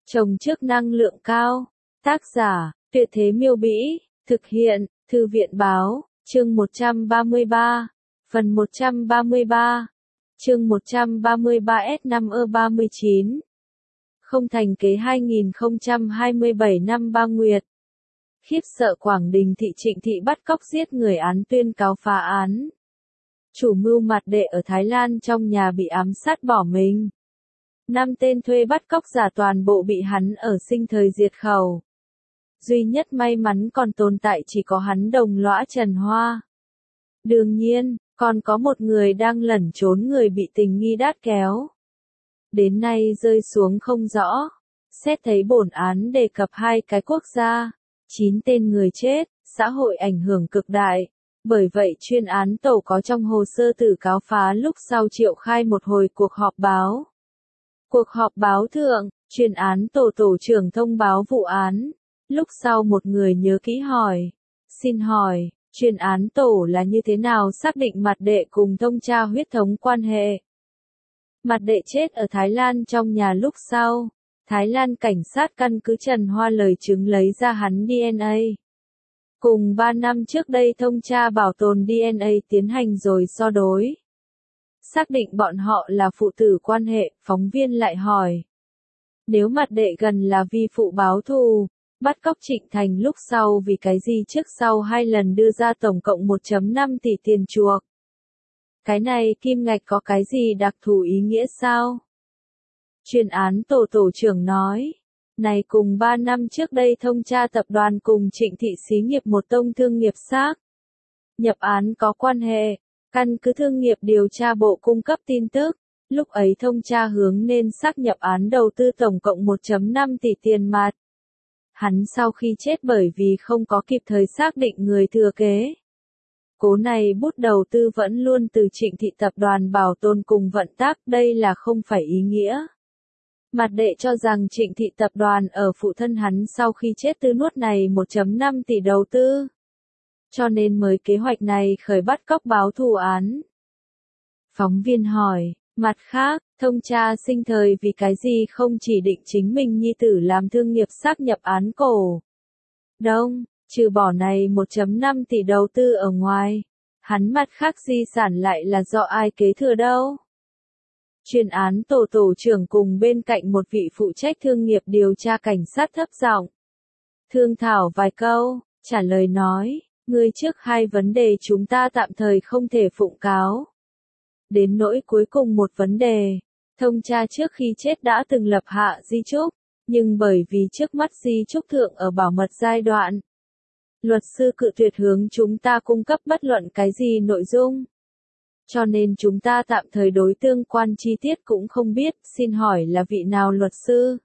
Trồng trước năng lượng cao. Tác giả, Tuyệt Thế Miêu Bĩ. Thực hiện, Thư viện Báo. Chương 133. Phần 133. Chương 133S5E39. Không thành kế 2027 năm Ba Nguyệt. Khiếp sợ Quảng Đình thị Trịnh thị bắt cóc giết người án tuyên cáo phá án. Chủ mưu mặt đệ ở Thái Lan trong nhà bị ám sát bỏ mình. 5 tên thuê bắt cóc giả toàn bộ bị hắn ở sinh thời diệt khẩu. Duy nhất may mắn còn tồn tại chỉ có hắn đồng lõa Trần Hoa. Đương nhiên, còn có một người đang lẩn trốn người bị tình nghi đát kéo. Đến nay rơi xuống không rõ. Xét thấy bổn án đề cập 2 cái quốc gia, 9 tên người chết, xã hội ảnh hưởng cực đại. Bởi vậy chuyên án tổ có trong hồ sơ tử cáo phá lúc sau triệu khai một hồi cuộc họp báo. Cuộc họp báo thượng, chuyên án tổ trưởng thông báo vụ án. Lúc sau một người nhớ kỹ hỏi. Xin hỏi, chuyên án tổ là như thế nào xác định mặt đệ cùng thông cha huyết thống quan hệ? Mặt đệ chết ở Thái Lan trong nhà lúc sau. Thái Lan cảnh sát căn cứ Trần Hoa lời chứng lấy ra hắn DNA. Cùng 3 năm trước đây thông cha bảo tồn DNA tiến hành rồi so đối. Xác định bọn họ là phụ tử quan hệ, phóng viên lại hỏi. Nếu mặt đệ gần là vi phụ báo thù, bắt cóc Trịnh Thành lúc sau vì cái gì trước sau 2 lần đưa ra tổng cộng 1,5 tỷ tiền chuộc. Cái này kim ngạch có cái gì đặc thù ý nghĩa sao? Chuyên án tổ trưởng nói. Này cùng 3 năm trước đây thông cha tập đoàn cùng Trịnh thị xí nghiệp một tông thương nghiệp xác. Nhập án có quan hệ. Căn cứ thương nghiệp điều tra bộ cung cấp tin tức. Lúc ấy thông cha hướng nên xác nhập án đầu tư tổng cộng 1,5 tỷ tiền mặt. Hắn sau khi chết bởi vì không có kịp thời xác định người thừa kế. Cố này bút đầu tư vẫn luôn từ Trịnh thị tập đoàn bảo tồn cùng vận tác, đây là không phải ý nghĩa. Mặt đệ cho rằng Trịnh thị tập đoàn ở phụ thân hắn sau khi chết tư nuốt này 1,5 tỷ đầu tư. Cho nên mới kế hoạch này khởi bắt cóc báo thù án. Phóng viên hỏi, mặt khác, thông cha sinh thời vì cái gì không chỉ định chính mình nhi tử làm thương nghiệp xác nhập án cổ. Đông, trừ bỏ này 1,5 tỷ đầu tư ở ngoài, hắn mặt khác di sản lại là do ai kế thừa đâu. Chuyên án tổ trưởng cùng bên cạnh một vị phụ trách thương nghiệp điều tra cảnh sát thấp giọng thương thảo vài câu, trả lời nói, người trước 2 vấn đề chúng ta tạm thời không thể phụng cáo. Đến nỗi cuối cùng một vấn đề, thông cha trước khi chết đã từng lập hạ di chúc, nhưng bởi vì trước mắt di chúc thượng ở bảo mật giai đoạn, luật sư cự tuyệt hướng chúng ta cung cấp bất luận cái gì nội dung. Cho nên chúng ta tạm thời đối tương quan chi tiết cũng không biết, xin hỏi là vị nào luật sư?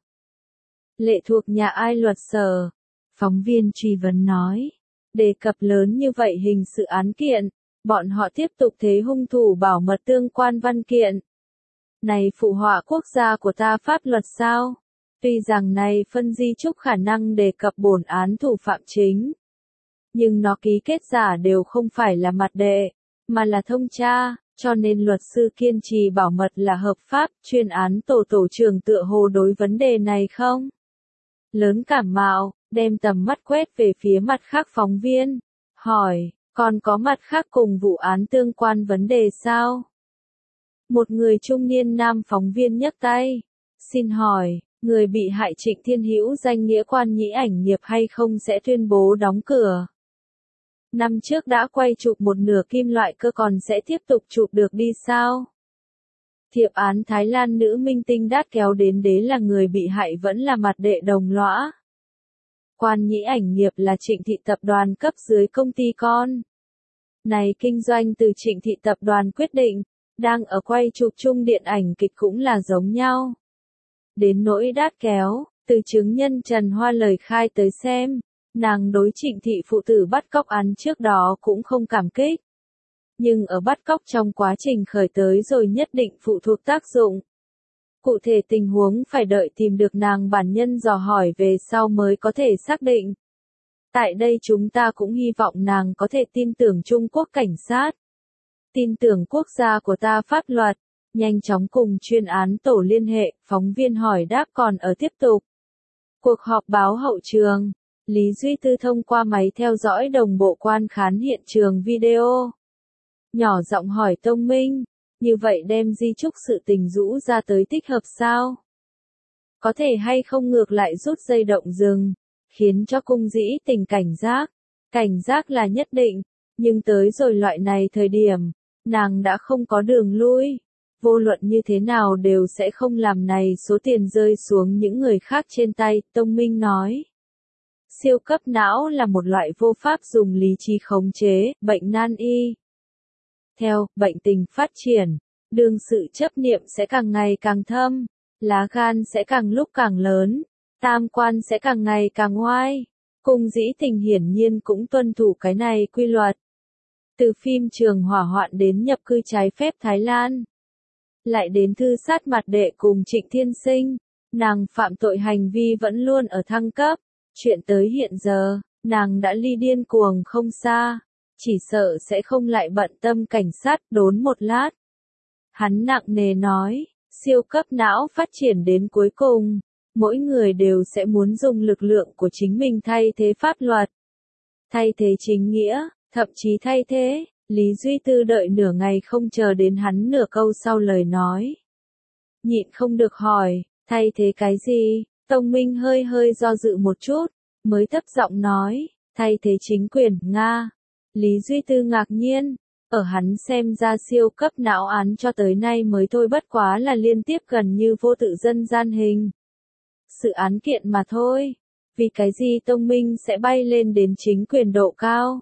Lệ thuộc nhà ai luật sở? Phóng viên truy vấn nói. Đề cập lớn như vậy hình sự án kiện, bọn họ tiếp tục thế hung thủ bảo mật tương quan văn kiện. Này phụ họa quốc gia của ta pháp luật sao? Tuy rằng này phân di chúc khả năng đề cập bổn án thủ phạm chính. Nhưng nó ký kết giả đều không phải là mặt đệ, mà là thông cha, cho nên luật sư kiên trì bảo mật là hợp pháp. Chuyên án tổ trưởng tựa hồ đối vấn đề này không? Lớn cảm mạo, đem tầm mắt quét về phía mặt khác phóng viên, hỏi, còn có mặt khác cùng vụ án tương quan vấn đề sao? Một người trung niên nam phóng viên nhấc tay, xin hỏi, người bị hại Trịnh Thiên Hữu danh nghĩa quan nhĩ ảnh nghiệp hay không sẽ tuyên bố đóng cửa? Năm trước đã quay chụp một nửa kim loại cơ còn sẽ tiếp tục chụp được đi sao? Thiệp án Thái Lan nữ minh tinh đát kéo đến đế là người bị hại vẫn là mặt đệ đồng lõa. Quan nhĩ ảnh nghiệp là Trịnh thị tập đoàn cấp dưới công ty con. Này kinh doanh từ Trịnh thị tập đoàn quyết định, đang ở quay chụp chung điện ảnh kịch cũng là giống nhau. Đến nỗi đát kéo, từ chứng nhân Trần Hoa lời khai tới xem, nàng đối Trịnh thị phụ tử bắt cóc án trước đó cũng không cảm kích. Nhưng ở bắt cóc trong quá trình khởi tới rồi nhất định phụ thuộc tác dụng. Cụ thể tình huống phải đợi tìm được nàng bản nhân dò hỏi về sau mới có thể xác định. Tại đây chúng ta cũng hy vọng nàng có thể tin tưởng Trung Quốc cảnh sát. Tin tưởng quốc gia của ta pháp luật. Nhanh chóng cùng chuyên án tổ liên hệ, phóng viên hỏi đáp còn ở tiếp tục. Cuộc họp báo hậu trường. Lý Duy Tư thông qua máy theo dõi đồng bộ quan khán hiện trường video. Nhỏ giọng hỏi Tông Minh, như vậy đem di chúc sự tình rũ ra tới tích hợp sao? Có thể hay không ngược lại rút dây động rừng, khiến cho Cung Dĩ Tình cảnh giác. Cảnh giác là nhất định, nhưng tới rồi loại này thời điểm, nàng đã không có đường lui. Vô luận như thế nào đều sẽ không làm này số tiền rơi xuống những người khác trên tay, Tông Minh nói. Siêu cấp não là một loại vô pháp dùng lý trí khống chế, bệnh nan y. Theo, bệnh tình phát triển, đương sự chấp niệm sẽ càng ngày càng thâm, lá gan sẽ càng lúc càng lớn, tam quan sẽ càng ngày càng oai. Cung Dĩ Tình hiển nhiên cũng tuân thủ cái này quy luật. Từ phim Trường Hỏa Hoạn đến nhập cư trái phép Thái Lan, lại đến thư sát mặt đệ cùng Trịnh Thiên Sinh, nàng phạm tội hành vi vẫn luôn ở thăng cấp. Chuyện tới hiện giờ, nàng đã ly điên cuồng không xa, chỉ sợ sẽ không lại bận tâm cảnh sát. Đốn một lát, hắn nặng nề nói, siêu cấp não phát triển đến cuối cùng, mỗi người đều sẽ muốn dùng lực lượng của chính mình thay thế pháp luật, thay thế chính nghĩa, thậm chí thay thế. Lý Duy Tư đợi nửa ngày không chờ đến hắn nửa câu sau lời nói. Nhịn không được hỏi, thay thế cái gì? Tông Minh hơi hơi do dự một chút, mới thấp giọng nói, thay thế chính quyền, Nga. Lý Duy Tư ngạc nhiên, ở hắn xem ra siêu cấp não án cho tới nay mới thôi bất quá là liên tiếp gần như vô tự dân gian hình. Sự án kiện mà thôi, vì cái gì Tông Minh sẽ bay lên đến chính quyền độ cao?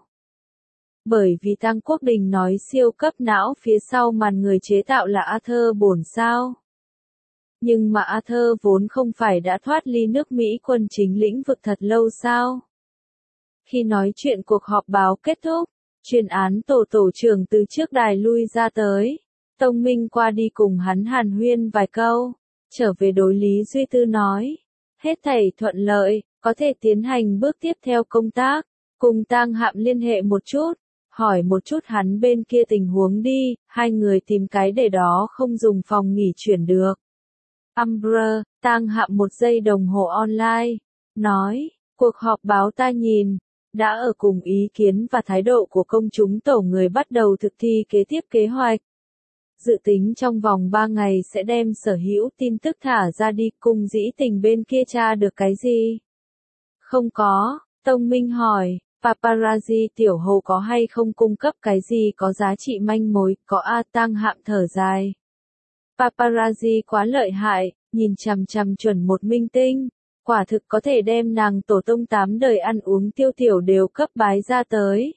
Bởi vì Tăng Quốc Đình nói siêu cấp não phía sau màn người chế tạo là Arthur bổn sao. Nhưng mà Arthur vốn không phải đã thoát ly nước Mỹ quân chính lĩnh vực thật lâu sao? Khi nói chuyện cuộc họp báo kết thúc, chuyên án tổ trưởng từ trước đài lui ra tới. Tông Minh qua đi cùng hắn hàn huyên vài câu, trở về đối Lý Duy Tư nói. Hết thảy thuận lợi, có thể tiến hành bước tiếp theo công tác, cùng Tang Hạm liên hệ một chút. Hỏi một chút hắn bên kia tình huống đi, hai người tìm cái để đó không dùng phòng nghỉ chuyển được. Umbrella, Tang Hạm 1 giây đồng hồ online, nói, cuộc họp báo ta nhìn, đã ở cùng ý kiến và thái độ của công chúng tổ người bắt đầu thực thi kế tiếp kế hoạch. Dự tính trong vòng 3 ngày sẽ đem sở hữu tin tức thả ra đi. Cung Dĩ Tình bên kia tra được cái gì? Không có, Tông Minh hỏi. Paparazzi tiểu hồ có hay không cung cấp cái gì có giá trị manh mối, có A. Tang Hạm thở dài. Paparazzi quá lợi hại, nhìn chằm chằm chuẩn một minh tinh, quả thực có thể đem nàng tổ tông 8 đời ăn uống tiêu tiểu đều cấp bái ra tới.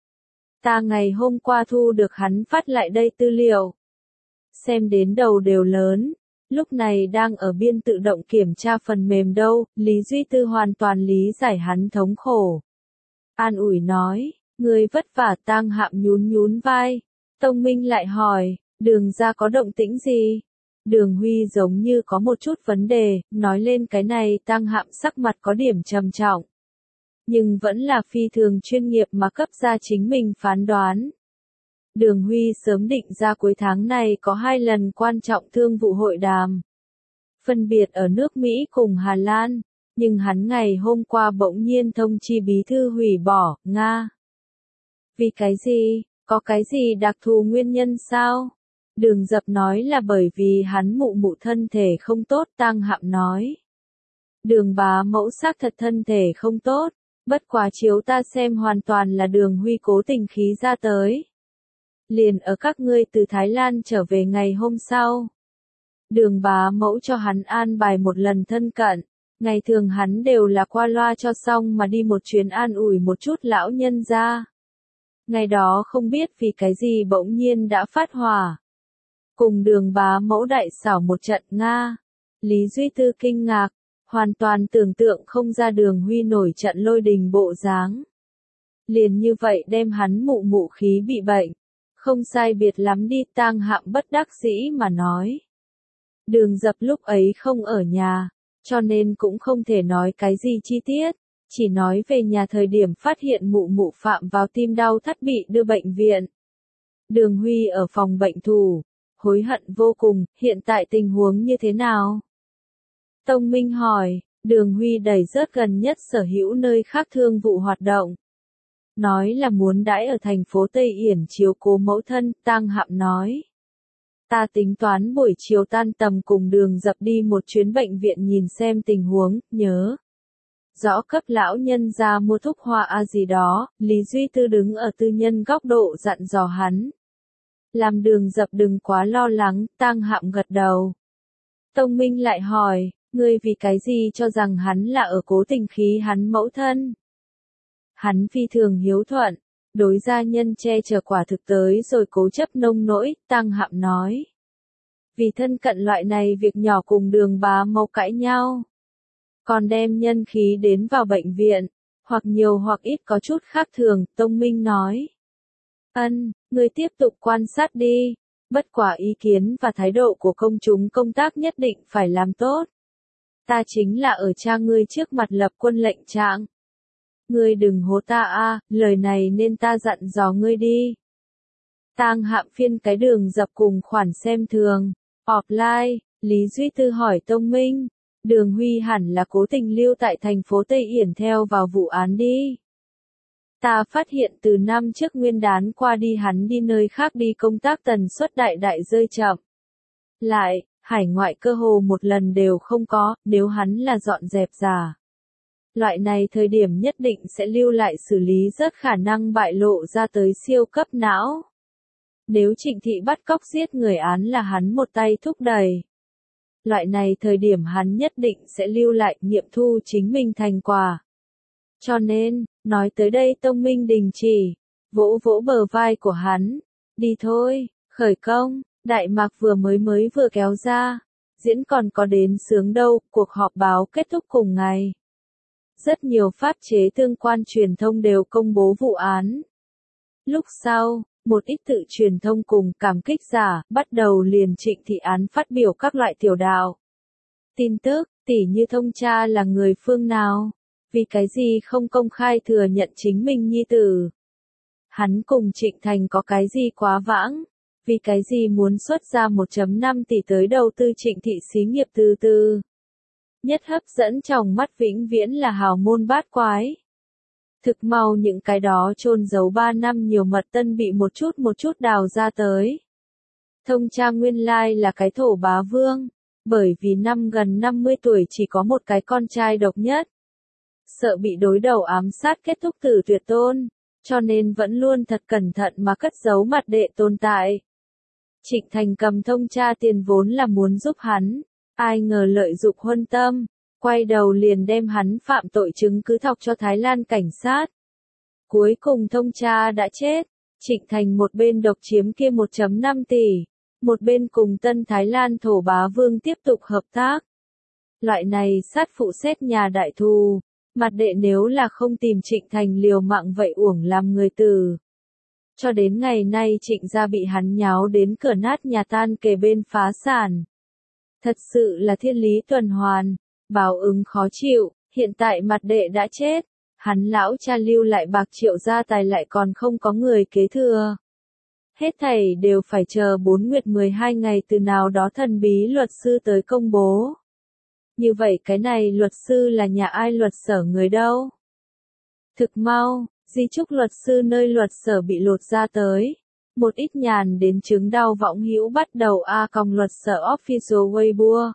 Ta ngày hôm qua thu được hắn phát lại đây tư liệu. Xem đến đầu đều lớn, lúc này đang ở biên tự động kiểm tra phần mềm đâu, Lý Duy Tư hoàn toàn lý giải hắn thống khổ. An ủi nói, người vất vả. Tang Hạm nhún vai. Tông Minh lại hỏi, Đường ra có động tĩnh gì? Đường Huy giống như có một chút vấn đề, nói lên cái này Tang Hạm sắc mặt có điểm trầm trọng. Nhưng vẫn là phi thường chuyên nghiệp mà cấp ra chính mình phán đoán. Đường Huy sớm định ra cuối tháng này có 2 lần quan trọng thương vụ hội đàm. Phân biệt ở nước Mỹ cùng Hà Lan. Nhưng hắn ngày hôm qua bỗng nhiên thông chi bí thư hủy bỏ, Nga. Vì cái gì? Có cái gì đặc thù nguyên nhân sao? Đường Dập nói là bởi vì hắn mụ thân thể không tốt. Tang Hạm nói. Đường bá mẫu xác thật thân thể không tốt, bất quá chiếu ta xem hoàn toàn là Đường Huy cố tình khí ra tới. Liền ở các ngươi từ Thái Lan trở về ngày hôm sau. Đường bá mẫu cho hắn an bài một lần thân cận. Ngày thường hắn đều là qua loa cho xong mà đi một chuyến an ủi một chút lão nhân ra. Ngày đó không biết vì cái gì bỗng nhiên đã phát hỏa. Cùng Đường bá mẫu đại xảo một trận. Nga. Lý Duy Tư kinh ngạc, hoàn toàn tưởng tượng không ra Đường Huy nổi trận lôi đình bộ dáng. Liền như vậy đem hắn mụ khí bị bệnh. Không sai biệt lắm đi. Tang Hạm bất đắc dĩ mà nói. Đường Dập lúc ấy không ở nhà, cho nên cũng không thể nói cái gì chi tiết, chỉ nói về nhà thời điểm phát hiện mụ phạm vào tim đau thắt bị đưa bệnh viện. Đường Huy ở phòng bệnh thủ, hối hận vô cùng. Hiện tại tình huống như thế nào? Tông Minh hỏi, Đường Huy đẩy rớt gần nhất sở hữu nơi khác thương vụ hoạt động. Nói là muốn đãi ở thành phố Tây Yển chiếu cố mẫu thân, Tang Hạm nói. Ta tính toán buổi chiều tan tầm cùng Đường Dập đi một chuyến bệnh viện nhìn xem tình huống, nhớ. Rõ cấp lão nhân ra mua thuốc hoa gì đó, Lý Duy Tư đứng ở tư nhân góc độ dặn dò hắn. Làm Đường Dập đừng quá lo lắng, Tang Hạm gật đầu. Tông Minh lại hỏi, ngươi vì cái gì cho rằng hắn là ở cố tình khí hắn mẫu thân? Hắn phi thường hiếu thuận, đối gia nhân che chở quả thực tới rồi cố chấp nông nỗi, Tang Hạm nói. Vì thân cận loại này việc nhỏ cùng Đường bá mâu cãi nhau. Còn đem nhân khí đến vào bệnh viện, hoặc nhiều hoặc ít có chút khác thường, Tông Minh nói. Ngươi tiếp tục quan sát đi, bất quả ý kiến và thái độ của công chúng công tác nhất định phải làm tốt. Ta chính là ở cha ngươi trước mặt lập quân lệnh trạng. Ngươi đừng hố ta lời này nên ta dặn dò ngươi đi. Tang Hạm phiên cái Đường Dập cùng khoản xem thường. Offline, Lý Duy Tư hỏi Tông Minh. Đường Huy hẳn là cố tình lưu tại thành phố Tây Yển theo vào vụ án đi. Ta phát hiện từ năm trước Nguyên đán qua đi hắn đi nơi khác đi công tác tần suất đại rơi chậm. Lại, hải ngoại cơ hồ một lần đều không có, nếu hắn là dọn dẹp giả. Loại này thời điểm nhất định sẽ lưu lại xử lý rất khả năng bại lộ ra tới siêu cấp não. Nếu Trịnh Thị bắt cóc giết người án là hắn một tay thúc đẩy. Loại này thời điểm hắn nhất định sẽ lưu lại nghiệm thu chính mình thành quả. Cho nên, nói tới đây Tông Minh đình chỉ, vỗ vỗ bờ vai của hắn. Đi thôi, khởi công, Đại Mạc vừa kéo ra. Diễn còn có đến sướng đâu, cuộc họp báo kết thúc cùng ngày. Rất nhiều pháp chế tương quan truyền thông đều công bố vụ án. Lúc sau, một ít tự truyền thông cùng cảm kích giả, bắt đầu liền Trịnh Thị án phát biểu các loại tiểu đạo. Tin tức, tỉ như thông cha là người phương nào, vì cái gì không công khai thừa nhận chính mình nhi tử. Hắn cùng Trịnh Thành có cái gì quá vãng, vì cái gì muốn xuất ra 1,5 tỷ tới đầu tư Trịnh Thị xí nghiệp từ từ. Nhất hấp dẫn trong mắt vĩnh viễn là hào môn bát quái. Thực mau những cái đó chôn giấu 3 năm nhiều mật tân bị một chút đào ra tới. Thông cha nguyên lai là cái thổ bá vương, bởi vì năm gần 50 tuổi chỉ có một cái con trai độc nhất. Sợ bị đối đầu ám sát kết thúc tử tuyệt tôn, cho nên vẫn luôn thật cẩn thận mà cất giấu mặt đệ tồn tại. Trịnh Thành cầm thông cha tiền vốn là muốn giúp hắn, ai ngờ lợi dụng huân tâm. Quay đầu liền đem hắn phạm tội chứng cứ thọc cho Thái Lan cảnh sát. Cuối cùng thông cha đã chết, Trịnh Thành một bên độc chiếm kia 1,5 tỷ, một bên cùng Tân Thái Lan thổ bá vương tiếp tục hợp tác. Loại này sát phụ xét nhà đại thù, mặt đệ nếu là không tìm Trịnh Thành liều mạng vậy uổng làm người tử. Cho đến ngày nay Trịnh gia bị hắn nháo đến cửa nát nhà tan kề bên phá sản. Thật sự là thiên lý tuần hoàn. Báo ứng khó chịu, hiện tại mặt đệ đã chết, hắn lão cha lưu lại bạc triệu gia tài lại còn không có người kế thừa. Hết thảy đều phải chờ 4 nguyệt 12 ngày từ nào đó thần bí luật sư tới công bố. Như vậy cái này luật sư là nhà ai luật sở người đâu? Thực mau, di chúc luật sư nơi luật sở bị lột ra tới. Một ít nhàn đến chứng đau võng hữu bắt đầu còng luật sở official Weibo.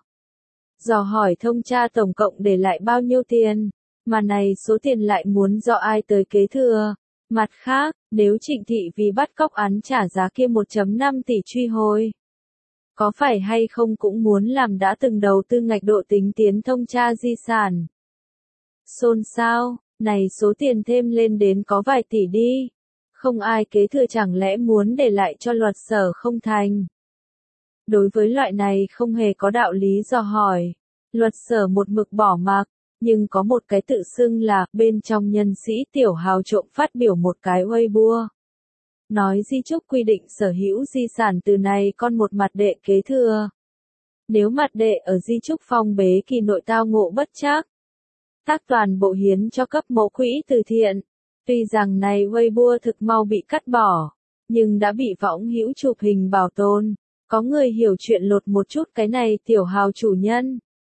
Dò hỏi thông cha tổng cộng để lại bao nhiêu tiền, mà này số tiền lại muốn do ai tới kế thừa. Mặt khác, nếu Trịnh Thị vì bắt cóc án trả giá kia 1,5 tỷ truy hồi, có phải hay không cũng muốn làm đã từng đầu tư ngạch độ tính tiến thông cha di sản. Xôn xao, này số tiền thêm lên đến có vài tỷ đi, không ai kế thừa chẳng lẽ muốn để lại cho luật sở không thành. Đối với loại này không hề có đạo lý dò hỏi, luật sở một mực bỏ mặc, nhưng có một cái tự xưng là bên trong nhân sĩ tiểu hào trộm phát biểu một cái Weibo. Nói di chúc quy định sở hữu di sản từ này con một mặt đệ kế thừa. Nếu mặt đệ ở di chúc phong bế kỳ nội tao ngộ bất trắc, tác toàn bộ hiến cho cấp mẫu quỹ từ thiện. Tuy rằng này Weibo thực mau bị cắt bỏ, nhưng đã bị võng hữu chụp hình bảo tồn. Có người hiểu chuyện lột một chút cái này tiểu hào chủ nhân.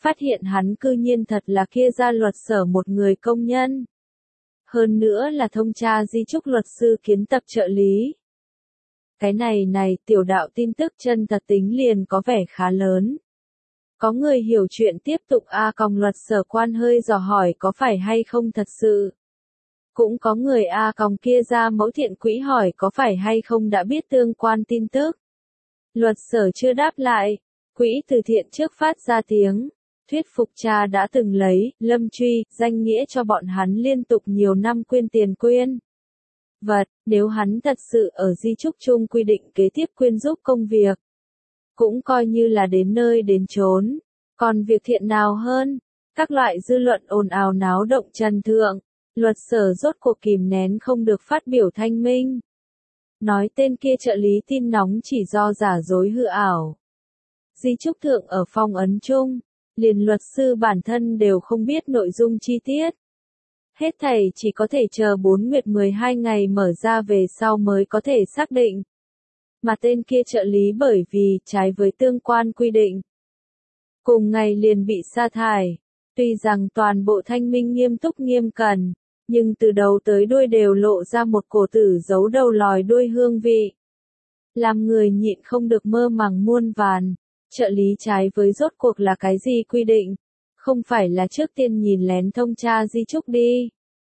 phát hiện hắn cư nhiên thật là kia gia luật sở một người công nhân. Hơn nữa là thông tra di chúc luật sư kiến tập trợ lý. Cái này tiểu đạo tin tức chân thật tính liền có vẻ khá lớn. Có người hiểu chuyện tiếp tục luật sở quan hơi dò hỏi có phải hay không thật sự. Cũng có người kia ra mẫu thiện quỹ hỏi có phải hay không đã biết tương quan tin tức. Luật sở chưa đáp lại, quỹ từ thiện trước phát ra tiếng, thuyết phục cha đã từng lấy, lâm truy, danh nghĩa cho bọn hắn liên tục nhiều năm quyên tiền quyên vật, nếu hắn thật sự ở di chúc chung quy định kế tiếp quyên giúp công việc. Cũng coi như là đến nơi đến chốn, còn việc thiện nào hơn, các loại dư luận ồn ào náo động trần thượng, luật sở rốt cuộc kìm nén không được phát biểu thanh minh. Nói tên kia trợ lý tin nóng chỉ do giả dối hư ảo. Di chúc thượng ở phong ấn chung, liền luật sư bản thân đều không biết nội dung chi tiết. Hết thảy chỉ có thể chờ 4 nguyệt 12 ngày mở ra về sau mới có thể xác định. Mà tên kia trợ lý bởi vì trái với tương quan quy định. Cùng ngày liền bị sa thải. Tuy rằng toàn bộ thanh minh nghiêm túc nghiêm cẩn, nhưng từ đầu tới đuôi đều lộ ra một cổ tử giấu đầu lòi đuôi hương vị. Làm người nhịn không được mơ màng muôn vàn, trợ lý trái với rốt cuộc là cái gì quy định, không phải là trước tiên nhìn lén thông tra di chúc đi.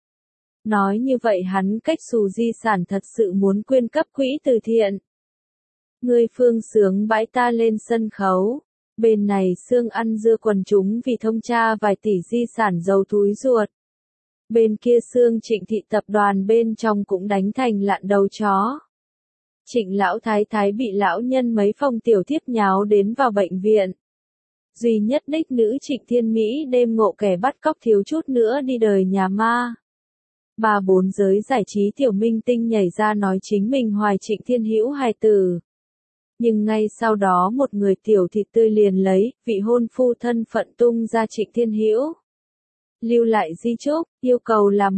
Nói như vậy hắn cách xù di sản thật sự muốn quyên cấp quỹ từ thiện. Người phương sướng bãi ta lên sân khấu, bên này xương ăn dưa quần chúng vì thông tra vài tỷ di sản giàu túi ruột. Bên kia xương Trịnh thị tập đoàn bên trong cũng đánh thành lạn đầu chó. Trịnh lão thái thái bị lão nhân mấy phong tiểu thiếp nháo đến vào bệnh viện. Duy nhất đích nữ Trịnh Thiên Mỹ đêm ngộ kẻ bắt cóc thiếu chút nữa đi đời nhà ma. 3-4 giới giải trí tiểu minh tinh nhảy ra nói chính mình hoài Trịnh Thiên Hữu hài tử. Nhưng ngay sau đó một người tiểu thịt tươi liền lấy vị hôn phu thân phận tung ra Trịnh Thiên Hữu. Lưu lại di chúc, yêu cầu làm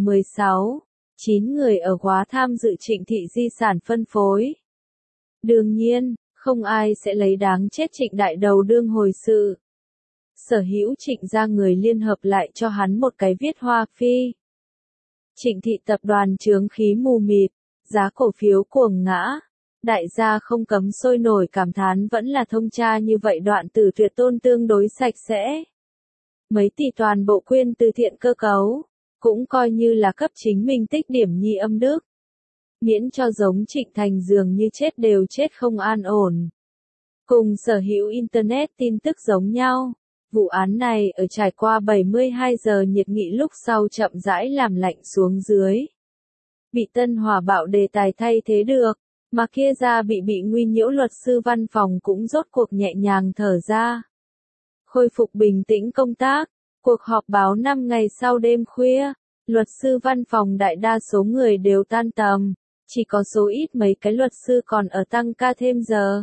9 người ở Góa tham dự Trịnh thị di sản phân phối. Đương nhiên, không ai sẽ lấy đáng chết Trịnh đại đầu đương hồi sự. Sở hữu Trịnh gia người liên hợp lại cho hắn một cái viết hoa phi. Trịnh thị tập đoàn chướng khí mù mịt, giá cổ phiếu cuồng ngã. Đại gia không cấm sôi nổi cảm thán vẫn là thông tra như vậy đoạn tử tuyệt tôn tương đối sạch sẽ. Mấy tỷ toàn bộ quyên từ thiện cơ cấu, cũng coi như là cấp chính mình tích điểm nhi âm đức. Miễn cho giống Trịnh Thành dường như chết đều chết không an ổn. Cùng sở hữu Internet tin tức giống nhau, vụ án này ở trải qua 72 giờ nhiệt nghị lúc sau chậm rãi làm lạnh xuống dưới. Bị tân hòa bạo đề tài thay thế được, mà kia ra bị nguy nhiễu luật sư văn phòng cũng rốt cuộc nhẹ nhàng thở ra. Khôi phục bình tĩnh công tác, cuộc họp báo 5 ngày sau đêm khuya, luật sư văn phòng đại đa số người đều tan tầm, chỉ có số ít mấy cái luật sư còn ở tăng ca thêm giờ.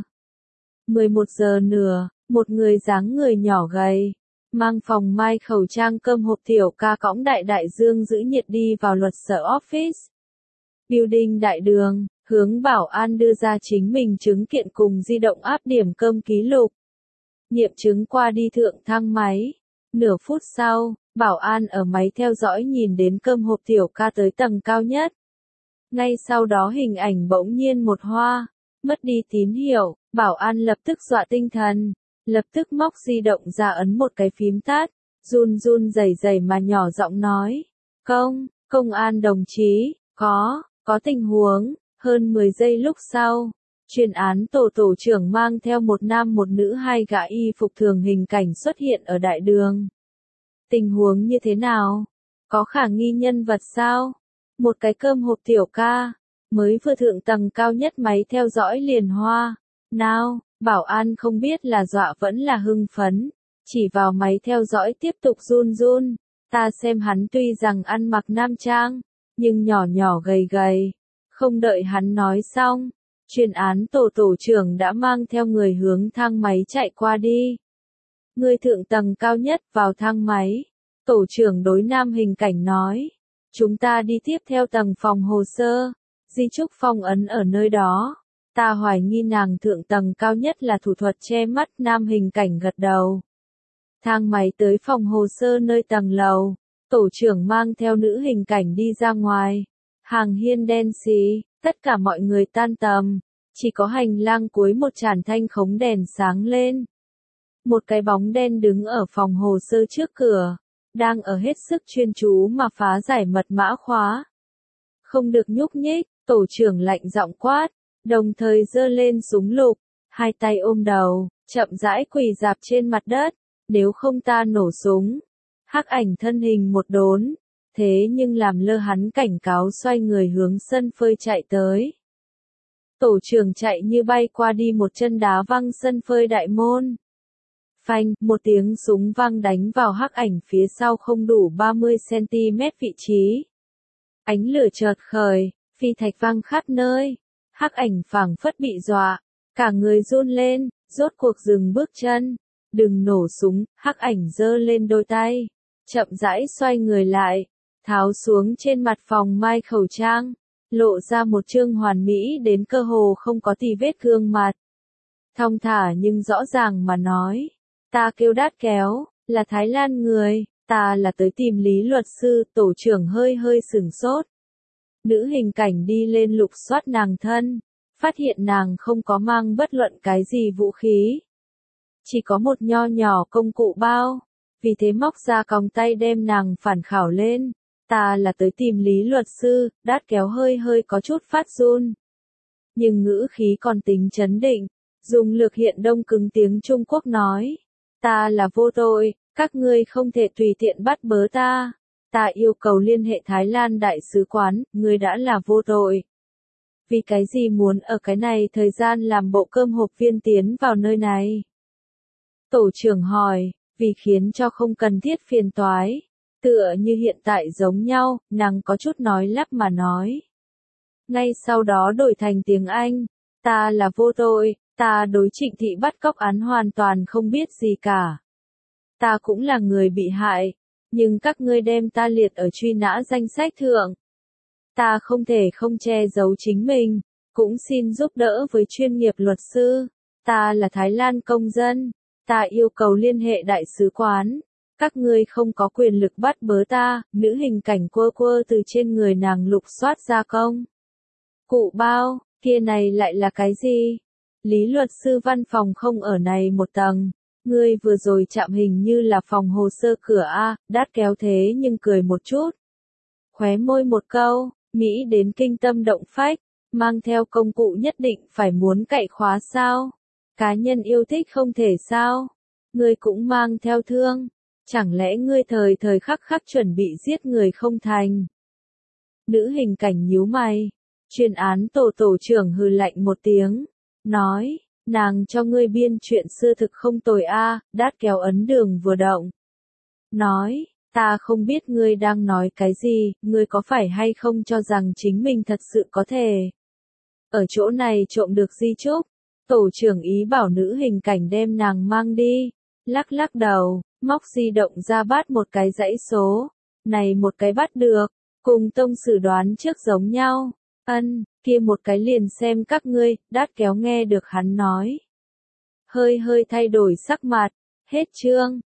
11 giờ nửa, một người dáng người nhỏ gầy, mang phòng mai khẩu trang cơm hộp tiểu ca cõng đại dương giữ nhiệt đi vào luật sở office. Building đại đường, hướng bảo an đưa ra chính mình chứng kiện cùng di động áp điểm cơm ký lục. Nghiệm chứng qua đi thượng thang máy. Nửa phút sau, bảo an ở máy theo dõi nhìn đến cơm hộp tiểu ca tới tầng cao nhất. Ngay sau đó hình ảnh bỗng nhiên một hoa, mất đi tín hiệu, bảo an lập tức dọa tinh thần, lập tức móc di động ra ấn một cái phím tắt, run rẩy mà nhỏ giọng nói, công an đồng chí, có tình huống. Hơn 10 giây lúc sau, chuyên án tổ trưởng mang theo một nam một nữ hai gã y phục thường hình cảnh xuất hiện ở đại đường. Tình huống như thế nào? Có khả nghi nhân vật sao? Một cái cơm hộp tiểu ca, mới vừa thượng tầng cao nhất máy theo dõi liền hoa. Nào, bảo an không biết là dọa vẫn là hưng phấn, chỉ vào máy theo dõi tiếp tục run. Ta xem hắn tuy rằng ăn mặc nam trang, nhưng nhỏ gầy. Không đợi hắn nói xong, chuyên án tổ trưởng đã mang theo người hướng thang máy chạy qua đi. Người thượng tầng cao nhất vào thang máy. Tổ trưởng đối nam hình cảnh nói. Chúng ta đi tiếp theo tầng phòng hồ sơ. Di chúc phong ấn ở nơi đó. Ta hoài nghi nàng thượng tầng cao nhất là thủ thuật che mắt nam hình cảnh gật đầu. Thang máy tới phòng hồ sơ nơi tầng lầu, tổ trưởng mang theo nữ hình cảnh đi ra ngoài. Hàng hiên đen xì, tất cả mọi người tan tầm, chỉ có hành lang cuối một tràn thanh khống đèn sáng lên. Một cái bóng đen đứng ở phòng hồ sơ trước cửa, đang ở hết sức chuyên chú mà phá giải mật mã khóa. Không được nhúc nhích, tổ trưởng lạnh giọng quát, đồng thời giơ lên súng lục, hai tay ôm đầu, chậm rãi quỳ rạp trên mặt đất, nếu không ta nổ súng. Hắc ảnh thân hình một đốn, thế nhưng làm lơ hắn cảnh cáo xoay người hướng sân phơi chạy tới. Tổ trưởng chạy như bay qua đi một chân đá văng sân phơi đại môn. Phanh, một tiếng súng vang đánh vào hắc ảnh phía sau không đủ 30 cm vị trí. Ánh lửa chợt khởi, phi thạch vang khắp nơi. Hắc ảnh phảng phất bị dọa, cả người run lên, rốt cuộc dừng bước chân. Đừng nổ súng, hắc ảnh giơ lên đôi tay, chậm rãi xoay người lại, tháo xuống trên mặt phòng mai khẩu trang, lộ ra một trương hoàn mỹ đến cơ hồ không có tì vết gương mặt. Thong thả nhưng rõ ràng mà nói, ta kêu Đát Kéo, là Thái Lan người, ta là tới tìm Lý luật sư. Tổ trưởng hơi hơi sửng sốt. Nữ hình cảnh đi lên lục soát nàng thân, phát hiện nàng không có mang bất luận cái gì vũ khí. Chỉ có một nho nhỏ công cụ bao, vì thế móc ra còng tay đem nàng phản khảo lên. Ta là tới tìm Lý luật sư. Đát Kéo hơi hơi có chút phát run. Nhưng ngữ khí còn tính chấn định, dùng lược hiện đông cứng tiếng Trung Quốc nói. Ta là vô tội, các ngươi không thể tùy tiện bắt bớ ta. Ta yêu cầu liên hệ Thái Lan đại sứ quán, ngươi đã là vô tội. Vì cái gì muốn ở cái này thời gian làm bộ cơm hộp viên tiến vào nơi này? Tổ trưởng hỏi, vì khiến cho không cần thiết phiền toái. Tựa như hiện tại giống nhau, nàng có chút nói lắp mà nói. Ngay sau đó đổi thành tiếng Anh, ta là vô tội, ta đối Trịnh Thị bắt cóc án hoàn toàn không biết gì cả. Ta cũng là người bị hại, nhưng các ngươi đem ta liệt ở truy nã danh sách thượng. Ta không thể không che giấu chính mình, cũng xin giúp đỡ với chuyên nghiệp luật sư. Ta là Thái Lan công dân, ta yêu cầu liên hệ đại sứ quán. Các ngươi không có quyền lực bắt bớ ta. Nữ hình cảnh quơ quơ từ trên người nàng lục soát ra công cụ bao, kia này lại là cái gì? Lý luật sư văn phòng không ở này một tầng. Ngươi vừa rồi chạm hình như là phòng hồ sơ cửa A. Đát Kéo thế nhưng cười một chút. Khóe môi một câu, Mỹ đến kinh tâm động phách, mang theo công cụ nhất định phải muốn cậy khóa sao? Cá nhân yêu thích không thể sao? Ngươi cũng mang theo thương, chẳng lẽ ngươi thời thời khắc khắc chuẩn bị giết người không thành? Nữ hình cảnh nhíu mày, chuyên án tổ trưởng hừ lạnh một tiếng, nói, nàng cho ngươi biên chuyện xưa thực không tồi a. Đát Kéo ấn đường vừa động, nói, ta không biết ngươi đang nói cái gì, ngươi có phải hay không cho rằng chính mình thật sự có thể ở chỗ này trộm được di chúc? Tổ trưởng ý bảo nữ hình cảnh đem nàng mang đi, lắc lắc đầu, móc di động ra bắt một cái dãy số, này một cái bắt được, cùng tông sử đoán trước giống nhau, kia một cái liền xem các ngươi. Đát Kéo nghe được hắn nói, hơi hơi thay đổi sắc mặt, hết chương.